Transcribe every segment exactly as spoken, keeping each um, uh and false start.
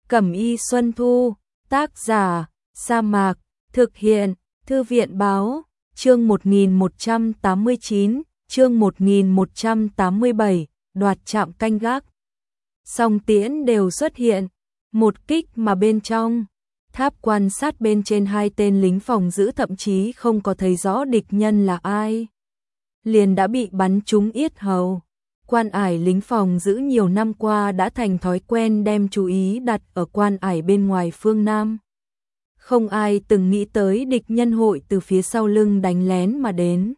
Cẩm y Xuân Thu, tác giả, Sa Mạc, thực hiện, Thư viện báo, chương một nghìn một trăm tám mươi chín, chương một nghìn một trăm tám mươi bảy, đoạt trạm canh gác. Song tiễn đều xuất hiện, một kích mà bên trong tháp quan sát bên trên hai tên lính phòng giữ thậm chí không có thấy rõ địch nhân là ai. Liền đã bị bắn trúng yết hầu. Quan ải lính phòng giữ nhiều năm qua đã thành thói quen đem chú ý đặt ở quan ải bên ngoài phương Nam. Không ai từng nghĩ tới địch nhân hội từ phía sau lưng đánh lén mà đến.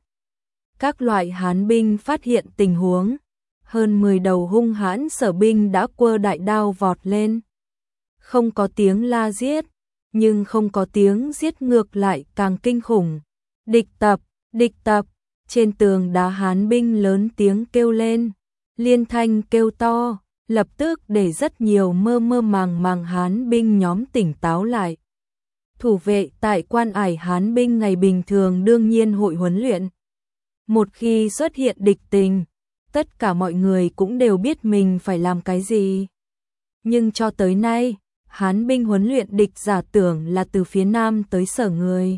Các loại hán binh phát hiện tình huống. Hơn mười đầu hung hãn sở binh đã quơ đại đao vọt lên. Không có tiếng la giết, nhưng không có tiếng giết ngược lại càng kinh khủng. Địch tập, địch tập, trên tường đá hán binh lớn tiếng kêu lên. Liên thanh kêu to, lập tức để rất nhiều mơ mơ màng màng hán binh nhóm tỉnh táo lại. Thủ vệ tại quan ải hán binh ngày bình thường đương nhiên hội huấn luyện. Một khi xuất hiện địch tình, tất cả mọi người cũng đều biết mình phải làm cái gì. Nhưng cho tới nay, hán binh huấn luyện địch giả tưởng là từ phía Nam tới sở người.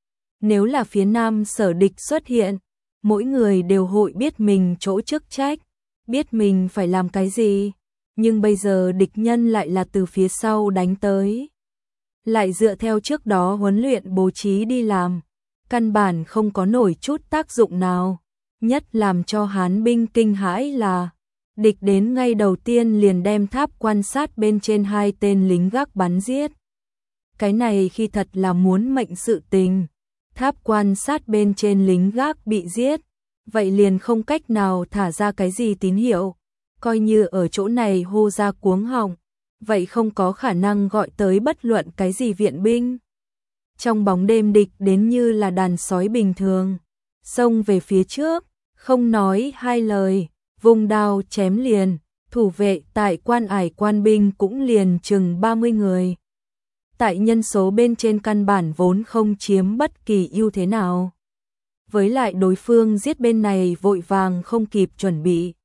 Nếu là phía Nam sở địch xuất hiện, mỗi người đều hội biết mình chỗ chức trách, biết mình phải làm cái gì. Nhưng bây giờ địch nhân lại là từ phía sau đánh tới. Lại dựa theo trước đó huấn luyện bố trí đi làm, căn bản không có nổi chút tác dụng nào. Nhất làm cho hán binh kinh hãi là địch đến ngay đầu tiên liền đem tháp quan sát bên trên hai tên lính gác bắn giết. Cái này khi thật là muốn mệnh sự tình. Tháp quan sát bên trên lính gác bị giết, vậy liền không cách nào thả ra cái gì tín hiệu. Coi như ở chỗ này hô ra cuống họng, vậy không có khả năng gọi tới bất luận cái gì viện binh. Trong bóng đêm địch đến như là đàn sói bình thường, xông về phía trước, không nói hai lời, vùng đao chém liền. Thủ vệ tại quan ải quan binh cũng liền chừng ba mươi người. Tại nhân số bên trên căn bản vốn không chiếm bất kỳ ưu thế nào. Với lại đối phương giết bên này vội vàng không kịp chuẩn bị.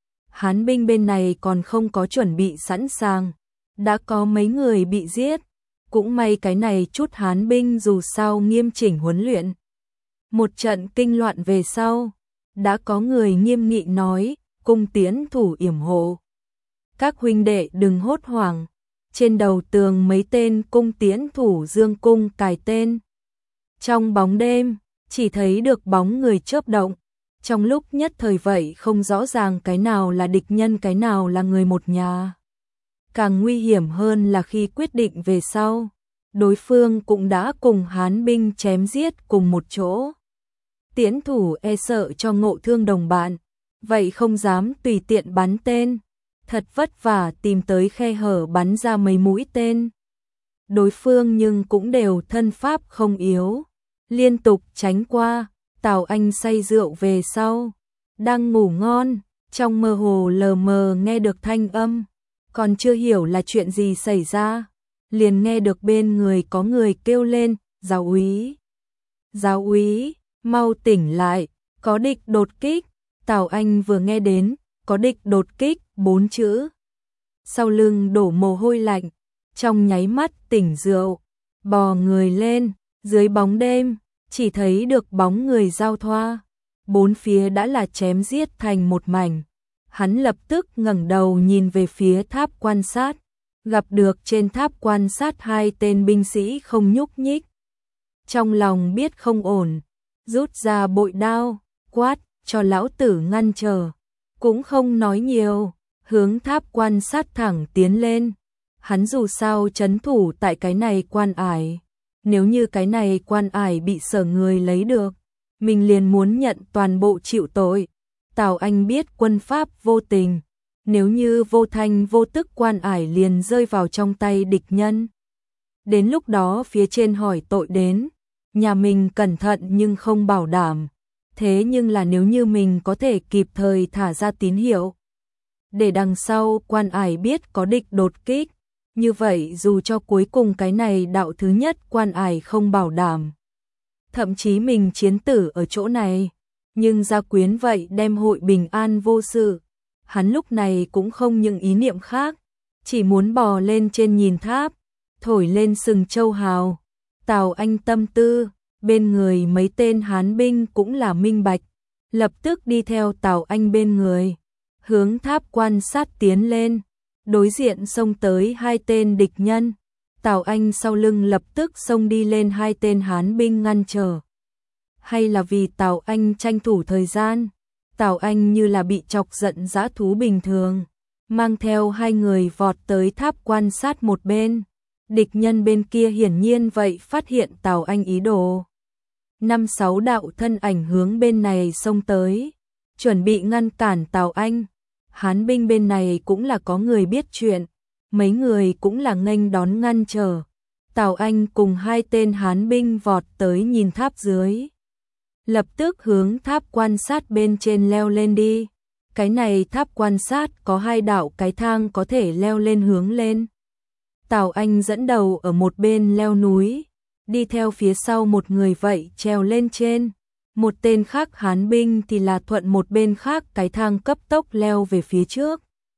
Hán binh bên này còn không có chuẩn bị sẵn sàng. Đã có mấy người bị giết. Cũng may cái này chút hán binh dù sao nghiêm chỉnh huấn luyện. Một trận kinh loạn về sau, đã có người nghiêm nghị nói, cung tiến thủ yểm hộ. Các huynh đệ đừng hốt hoảng. Trên đầu tường mấy tên cung tiến thủ dương cung cài tên. Trong bóng đêm, chỉ thấy được bóng người chớp động. Trong lúc nhất thời vậy không rõ ràng cái nào là địch nhân cái nào là người một nhà. Càng nguy hiểm hơn là khi quyết định về sau, đối phương cũng đã cùng hán binh chém giết cùng một chỗ. Tiến thủ e sợ cho ngộ thương đồng bạn, vậy không dám tùy tiện bắn tên. Thật vất vả tìm tới khe hở bắn ra mấy mũi tên. Đối phương nhưng cũng đều thân pháp không yếu, liên tục tránh qua. Tào Anh say rượu về sau, đang ngủ ngon, trong mơ hồ lờ mờ nghe được thanh âm, còn chưa hiểu là chuyện gì xảy ra, liền nghe được bên người có người kêu lên, giáo úy, giáo úy, mau tỉnh lại, có địch đột kích. Tào Anh vừa nghe đến, có địch đột kích, bốn chữ. Sau lưng đổ mồ hôi lạnh, trong nháy mắt tỉnh rượu, bò người lên, dưới bóng đêm, chỉ thấy được bóng người giao thoa. Bốn phía đã là chém giết thành một mảnh. Hắn lập tức ngẩng đầu nhìn về phía tháp quan sát, gặp được trên tháp quan sát hai tên binh sĩ không nhúc nhích. Trong lòng biết không ổn, rút ra bội đao, quát, cho lão tử ngăn trở. Cũng không nói nhiều, hướng tháp quan sát thẳng tiến lên. Hắn dù sao trấn thủ tại cái này quan ải. Nếu như cái này quan ải bị sở người lấy được, mình liền muốn nhận toàn bộ chịu tội. Tào Anh biết quân pháp vô tình, nếu như vô thanh vô tức quan ải liền rơi vào trong tay địch nhân. Đến lúc đó phía trên hỏi tội đến, nhà mình cẩn thận nhưng không bảo đảm. Thế nhưng là nếu như mình có thể kịp thời thả ra tín hiệu, để đằng sau quan ải biết có địch đột kích, như vậy dù cho cuối cùng cái này đạo thứ nhất quan ải không bảo đảm, thậm chí mình chiến tử ở chỗ này, nhưng gia quyến vậy đem hội bình an vô sự. Hắn lúc này cũng không những ý niệm khác, chỉ muốn bò lên trên nhìn tháp, thổi lên sừng châu hào. Tào Anh tâm tư, bên người mấy tên Hán binh cũng là minh bạch, lập tức đi theo Tào Anh bên người, hướng tháp quan sát tiến lên, đối diện xông tới hai tên địch nhân. Tào Anh sau lưng lập tức xông đi lên hai tên Hán binh ngăn trở. Hay là vì Tào Anh tranh thủ thời gian, Tào Anh như là bị chọc giận dã thú bình thường, mang theo hai người vọt tới tháp quan sát một bên. Địch nhân bên kia hiển nhiên vậy phát hiện Tào Anh ý đồ. Năm sáu đạo thân ảnh hướng bên này xông tới, chuẩn bị ngăn cản Tào Anh. Hán binh bên này cũng là có người biết chuyện, mấy người cũng là nghênh đón ngăn trở. Tào Anh cùng hai tên Hán binh vọt tới nhìn tháp dưới, lập tức hướng tháp quan sát bên trên leo lên đi. Cái này tháp quan sát có hai đạo cái thang có thể leo lên hướng lên. Tào Anh dẫn đầu ở một bên leo núi, đi theo phía sau một người vậy trèo lên trên. Một tên khác Hán binh thì là thuận một bên khác cái thang cấp tốc leo về phía trước.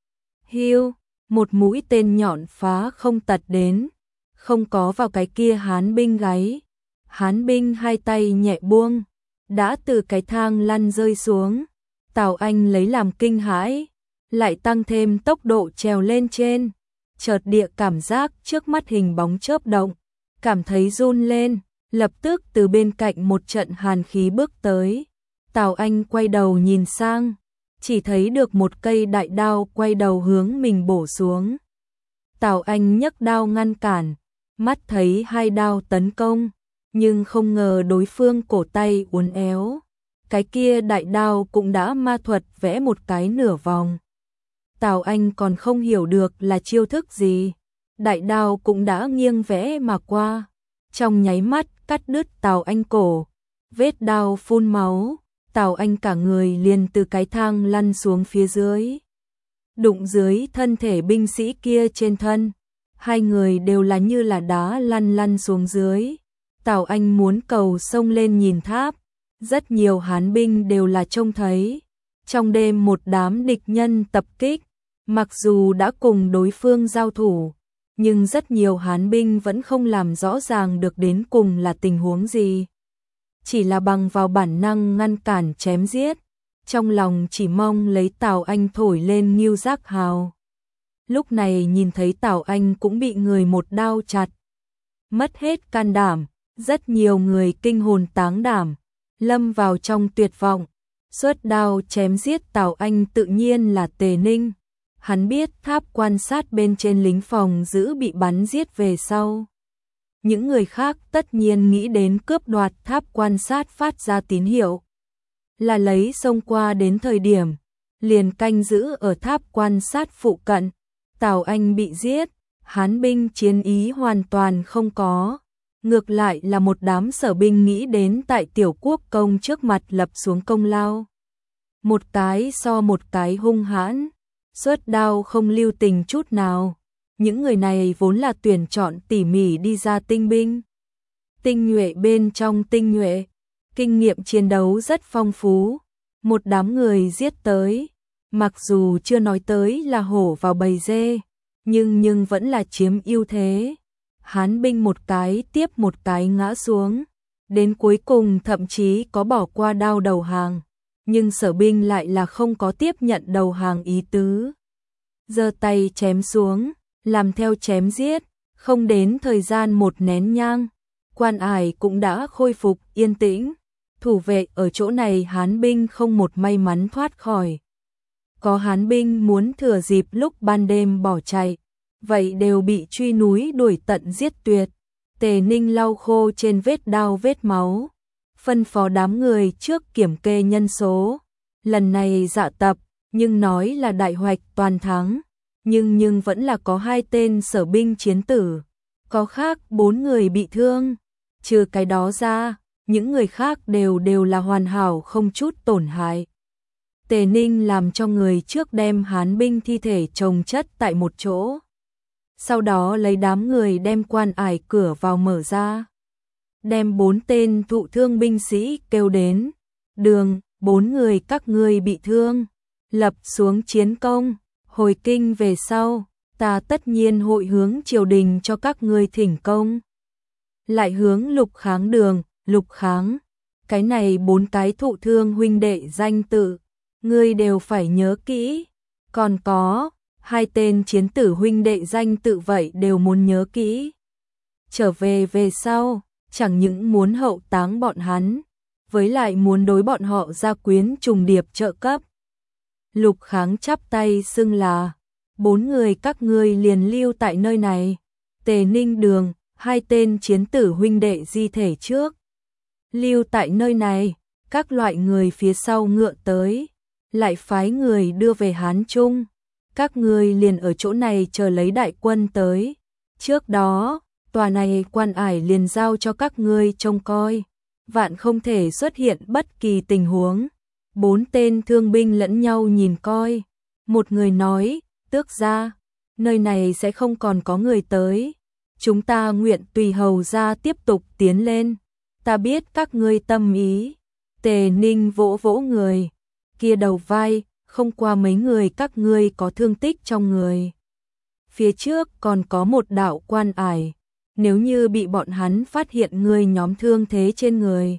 Hiu, một mũi tên nhọn phá không tật đến, không có vào cái kia Hán binh gáy. Hán binh hai tay nhẹ buông, đã từ cái thang lăn rơi xuống. Tào Anh lấy làm kinh hãi, lại tăng thêm tốc độ trèo lên trên. Chợt địa cảm giác trước mắt hình bóng chớp động, cảm thấy run lên, lập tức từ bên cạnh một trận hàn khí bước tới. Tào Anh quay đầu nhìn sang, chỉ thấy được một cây đại đao quay đầu hướng mình bổ xuống. Tào Anh nhấc đao ngăn cản, mắt thấy hai đao tấn công, nhưng không ngờ đối phương cổ tay uốn éo. Cái kia đại đao cũng đã ma thuật vẽ một cái nửa vòng. Tào Anh còn không hiểu được là chiêu thức gì, đại đao cũng đã nghiêng vẽ mà qua, trong nháy mắt cắt đứt Tào Anh cổ, vết đao phun máu. Tào Anh cả người liền từ cái thang lăn xuống phía dưới, đụng dưới thân thể binh sĩ kia trên thân. Hai người đều là như là đá lăn lăn xuống dưới. Tào Anh muốn cầu xông lên nhìn tháp, rất nhiều Hán binh đều là trông thấy. Trong đêm một đám địch nhân tập kích, mặc dù đã cùng đối phương giao thủ, nhưng rất nhiều Hán binh vẫn không làm rõ ràng được đến cùng là tình huống gì. Chỉ là bằng vào bản năng ngăn cản chém giết, trong lòng chỉ mong lấy Tào Anh thổi lên ngưu giác hào. Lúc này nhìn thấy Tào Anh cũng bị người một đao chặt, mất hết can đảm, rất nhiều người kinh hồn táng đảm, lâm vào trong tuyệt vọng. Xuất đao chém giết Tào Anh tự nhiên là Tề Ninh. Hắn biết tháp quan sát bên trên lính phòng giữ bị bắn giết về sau. Những người khác tất nhiên nghĩ đến cướp đoạt tháp quan sát phát ra tín hiệu, là lấy xông qua đến thời điểm, liền canh giữ ở tháp quan sát phụ cận. Tào Anh bị giết, Hán binh chiến ý hoàn toàn không có. Ngược lại là một đám sở binh nghĩ đến tại tiểu quốc công trước mặt lập xuống công lao. Một cái so một cái hung hãn, xuất đao không lưu tình chút nào. Những người này vốn là tuyển chọn tỉ mỉ đi ra tinh binh. Tinh nhuệ bên trong tinh nhuệ, kinh nghiệm chiến đấu rất phong phú. Một đám người giết tới, mặc dù chưa nói tới là hổ vào bầy dê, nhưng nhưng vẫn là chiếm ưu thế. Hán binh một cái tiếp một cái ngã xuống, đến cuối cùng thậm chí có bỏ qua đao đầu hàng, nhưng sở binh lại là không có tiếp nhận đầu hàng ý tứ. Giơ tay chém xuống, làm theo chém giết, không đến thời gian một nén nhang, quan ải cũng đã khôi phục yên tĩnh. Thủ vệ ở chỗ này Hán binh không một may mắn thoát khỏi. Có Hán binh muốn thừa dịp lúc ban đêm bỏ chạy, vậy đều bị truy núi đuổi tận giết tuyệt. Tề Ninh lau khô trên vết đao vết máu, phân phó đám người trước kiểm kê nhân số. Lần này dạ tập, nhưng nói là đại hoạch toàn thắng, nhưng nhưng vẫn là có hai tên sở binh chiến tử, có khác bốn người bị thương. Trừ cái đó ra, những người khác đều đều là hoàn hảo không chút tổn hại. Tề Ninh làm cho người trước đem Hán binh thi thể chồng chất tại một chỗ. Sau đó lấy đám người đem quan ải cửa vào mở ra. Đem bốn tên thụ thương binh sĩ kêu đến. Đường, bốn người các ngươi bị thương. Lập xuống chiến công, hồi kinh về sau. ta tất nhiên hội hướng triều đình cho các ngươi thỉnh công. Lại hướng Lục Kháng đường, Lục Kháng, cái này bốn cái thụ thương huynh đệ danh tự, ngươi đều phải nhớ kỹ. Còn có, hai tên chiến tử huynh đệ danh tự vậy đều muốn nhớ kỹ. Trở về về sau, chẳng những muốn hậu táng bọn hắn, với lại muốn đối bọn họ gia quyến trùng điệp trợ cấp. Lục Kháng chắp tay xưng là, bốn người các ngươi liền lưu tại nơi này. Tề Ninh Đường, hai tên chiến tử huynh đệ di thể trước. Lưu tại nơi này, các loại người phía sau ngựa tới, lại phái người đưa về Hán Trung. Các ngươi liền ở chỗ này chờ lấy đại quân tới. Trước đó, tòa này quan ải liền giao cho các ngươi trông coi. Vạn không thể xuất hiện bất kỳ tình huống. Bốn tên thương binh lẫn nhau nhìn coi. Một người nói, tước gia, nơi này sẽ không còn có người tới. Chúng ta nguyện tùy hầu gia tiếp tục tiến lên. Ta biết các ngươi tâm ý. Tề Ninh vỗ vỗ người. Kia đầu vai, không qua mấy người các ngươi có thương tích trong người. Phía trước còn có một đạo quan ải. Nếu như bị bọn hắn phát hiện ngươi nhóm thương thế trên người,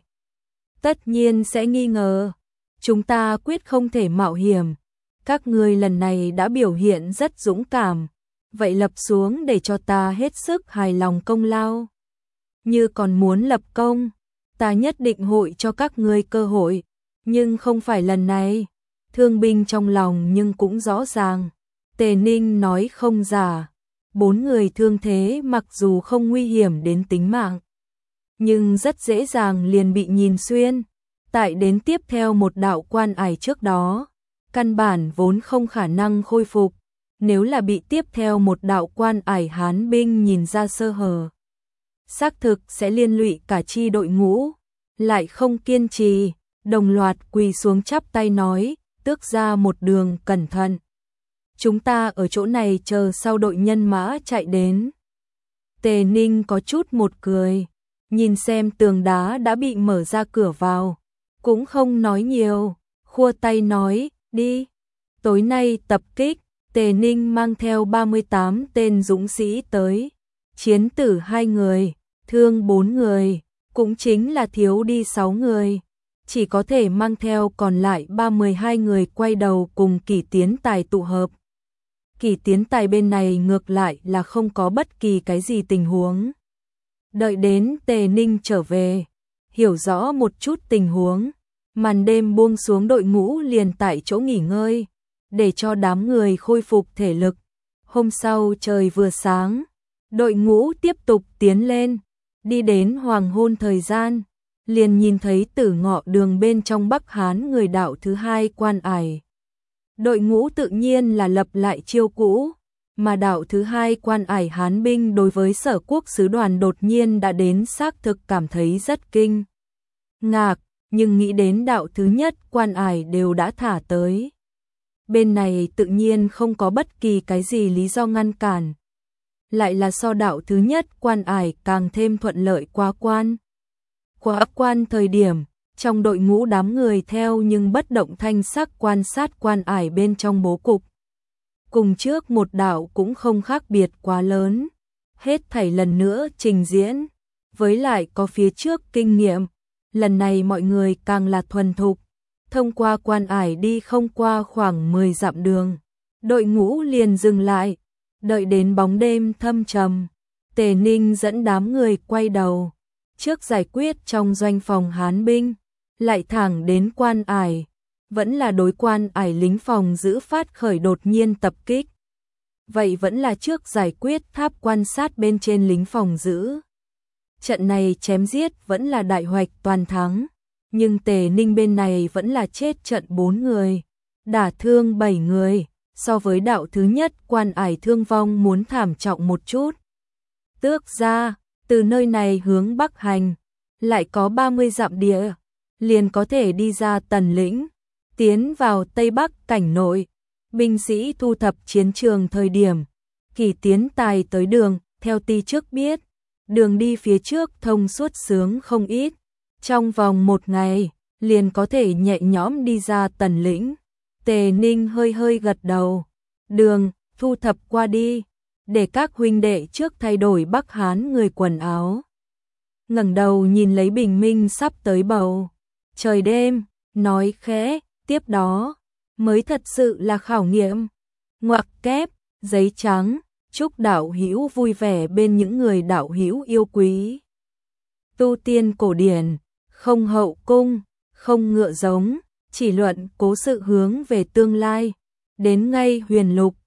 tất nhiên sẽ nghi ngờ. Chúng ta quyết không thể mạo hiểm. Các ngươi lần này đã biểu hiện rất dũng cảm. Vậy lập xuống để cho ta hết sức hài lòng công lao. Như còn muốn lập công, ta nhất định hội cho các ngươi cơ hội. Nhưng không phải lần này. Thương binh trong lòng nhưng cũng rõ ràng. Tề Ninh nói không giả. Bốn người thương thế mặc dù không nguy hiểm đến tính mạng, nhưng rất dễ dàng liền bị nhìn xuyên. Tại đến tiếp theo một đạo quan ải trước đó, căn bản vốn không khả năng khôi phục. Nếu là bị tiếp theo một đạo quan ải Hán binh nhìn ra sơ hở, xác thực sẽ liên lụy cả chi đội ngũ. Lại không kiên trì, đồng loạt quỳ xuống chắp tay nói, tước ra một đường cẩn thận. Chúng ta ở chỗ này chờ sau đội nhân mã chạy đến. Tề Ninh có chút một cười, nhìn xem tường đá đã bị mở ra cửa vào, cũng không nói nhiều, khua tay nói, đi. Tối nay tập kích, Tề Ninh mang theo ba mươi tám tên dũng sĩ tới, chiến tử hai người, thương bốn người, cũng chính là thiếu đi sáu người. Chỉ có thể mang theo còn lại ba mươi hai người quay đầu cùng Kỷ Tiến Tài tụ hợp. Kỷ Tiến Tài bên này ngược lại là không có bất kỳ cái gì tình huống. Đợi đến Tề Ninh trở về, hiểu rõ một chút tình huống, màn đêm buông xuống đội ngũ liền tại chỗ nghỉ ngơi, để cho đám người khôi phục thể lực. Hôm sau trời vừa sáng, đội ngũ tiếp tục tiến lên, đi đến hoàng hôn thời gian, liền nhìn thấy Tử Ngọ đường bên trong Bắc Hán người đạo thứ hai quan ải. Đội ngũ tự nhiên là lập lại chiêu cũ, mà đạo thứ hai quan ải Hán binh đối với Sở Quốc sứ đoàn đột nhiên đã đến xác thực cảm thấy rất kinh ngạc, nhưng nghĩ đến đạo thứ nhất quan ải đều đã thả tới. Bên này tự nhiên không có bất kỳ cái gì lý do ngăn cản. Lại là so đạo thứ nhất quan ải càng thêm thuận lợi qua quan. Qua ấp quan thời điểm, trong đội ngũ đám người theo nhưng bất động thanh sắc quan sát quan ải bên trong bố cục. Cùng trước một đạo cũng không khác biệt quá lớn. Hết thảy lần nữa trình diễn, với lại có phía trước kinh nghiệm. Lần này mọi người càng là thuần thục. Thông qua quan ải đi không qua khoảng mười dặm đường. Đội ngũ liền dừng lại. Đợi đến bóng đêm thâm trầm, Tề Ninh dẫn đám người quay đầu. Trước giải quyết trong doanh phòng Hán binh, lại thẳng đến quan ải. Vẫn là đối quan ải lính phòng giữ phát khởi đột nhiên tập kích. Vậy vẫn là trước giải quyết tháp quan sát bên trên lính phòng giữ. Trận này chém giết vẫn là đại hoạch toàn thắng. Nhưng Tề Ninh bên này vẫn là chết trận bốn người, đả thương bảy người. So với đạo thứ nhất quan ải thương vong muốn thảm trọng một chút. Tước ra, từ nơi này hướng Bắc hành, lại có ba mươi dặm địa, liền có thể đi ra Tần lĩnh, tiến vào Tây Bắc cảnh nội. Binh sĩ thu thập chiến trường thời điểm, Kỷ Tiến Tài tới đường, theo ti trước biết, đường đi phía trước thông suốt sướng không ít. Trong vòng một ngày, liền có thể nhẹ nhõm đi ra Tần lĩnh. Tề Ninh hơi hơi gật đầu. Đường, thu thập qua đi, để các huynh đệ trước thay đổi Bắc Hán người quần áo. Ngẩng đầu nhìn lấy bình minh sắp tới bầu trời đêm, nói khẽ, tiếp đó mới thật sự là khảo nghiệm. Ngoặc kép, giấy trắng, chúc đạo hữu vui vẻ bên những người đạo hữu yêu quý. Tu tiên cổ điển, không hậu cung, không ngựa giống, chỉ luận cố sự hướng về tương lai. Đến ngay huyền lục,